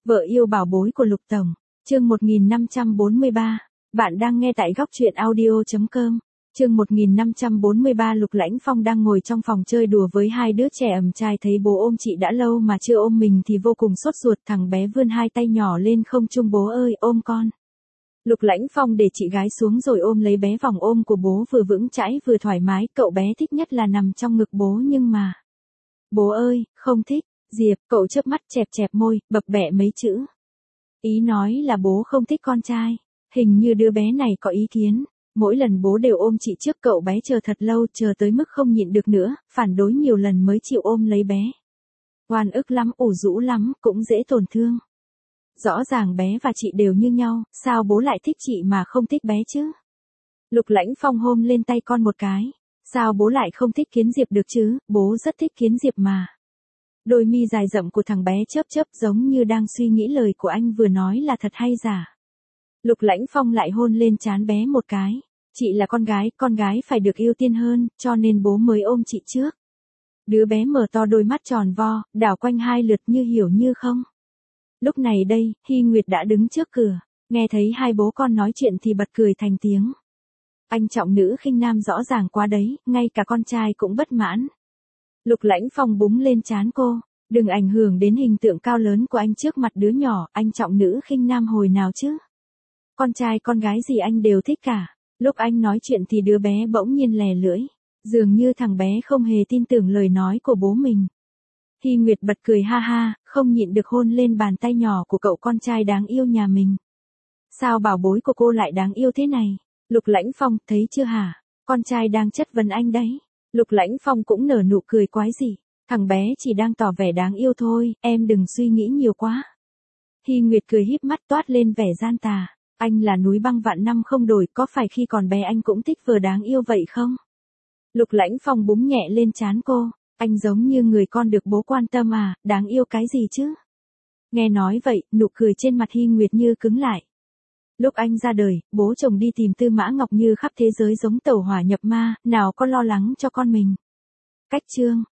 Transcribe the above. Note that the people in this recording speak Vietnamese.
Vợ yêu bảo bối của Lục Tổng, chương 1543, bạn đang nghe tại góc truyện audio.com. Chương 1543 Lục Lãnh Phong đang ngồi trong phòng chơi đùa với hai đứa trẻ ẩm trai, thấy bố ôm chị đã lâu mà chưa ôm mình thì vô cùng sốt ruột, thằng bé vươn hai tay nhỏ lên không trung, bố ơi ôm con. Lục Lãnh Phong để chị gái xuống rồi ôm lấy bé, vòng ôm của bố vừa vững chãi vừa thoải mái, cậu bé thích nhất là nằm trong ngực bố nhưng mà... Bố ơi, không thích. Diệp, cậu chớp mắt chẹp chẹp môi, bập bẹ mấy chữ. Ý nói là bố không thích con trai. Hình như đứa bé này có ý kiến. Mỗi lần bố đều ôm chị trước, cậu bé chờ thật lâu, chờ tới mức không nhịn được nữa, phản đối nhiều lần mới chịu ôm lấy bé. Oan ức lắm, ủ rũ lắm, cũng dễ tổn thương. Rõ ràng bé và chị đều như nhau, sao bố lại thích chị mà không thích bé chứ? Lục Lãnh Phong hôn lên tay con một cái. Sao bố lại không thích Kiến Diệp được chứ, bố rất thích Kiến Diệp mà. Đôi mi dài rậm của thằng bé chớp chớp, giống như đang suy nghĩ lời của anh vừa nói là thật hay giả. Lục Lãnh Phong lại hôn lên trán bé một cái. Chị là con gái phải được ưu tiên hơn, cho nên bố mới ôm chị trước. Đứa bé mở to đôi mắt tròn vo, đảo quanh hai lượt như hiểu như không. Lúc này đây, Hy Nguyệt đã đứng trước cửa, nghe thấy hai bố con nói chuyện thì bật cười thành tiếng. Anh trọng nữ khinh nam rõ ràng quá đấy, ngay cả con trai cũng bất mãn. Lục Lãnh Phong búng lên trán cô, đừng ảnh hưởng đến hình tượng cao lớn của anh trước mặt đứa nhỏ, anh trọng nữ khinh nam hồi nào chứ? Con trai con gái gì anh đều thích cả. Lúc anh nói chuyện thì đứa bé bỗng nhiên lè lưỡi, dường như thằng bé không hề tin tưởng lời nói của bố mình. Hy Nguyệt bật cười ha ha, không nhịn được hôn lên bàn tay nhỏ của cậu con trai đáng yêu nhà mình. Sao bảo bối của cô lại đáng yêu thế này? Lục Lãnh Phong, thấy chưa hả? Con trai đang chất vấn anh đấy. Lục Lãnh Phong cũng nở nụ cười quái dị. Thằng bé chỉ đang tỏ vẻ đáng yêu thôi, em đừng suy nghĩ nhiều quá. Hy Nguyệt cười híp mắt toát lên vẻ gian tà. Anh là núi băng vạn năm không đổi, có phải khi còn bé anh cũng thích vừa đáng yêu vậy không? Lục Lãnh Phong búng nhẹ lên trán cô. Anh giống như người con được bố quan tâm à, đáng yêu cái gì chứ? Nghe nói vậy, nụ cười trên mặt Hy Nguyệt như cứng lại. Lúc anh ra đời, bố chồng đi tìm Tư Mã Ngọc Như khắp thế giới giống tẩu hỏa nhập ma, nào có lo lắng cho con mình. Cách chương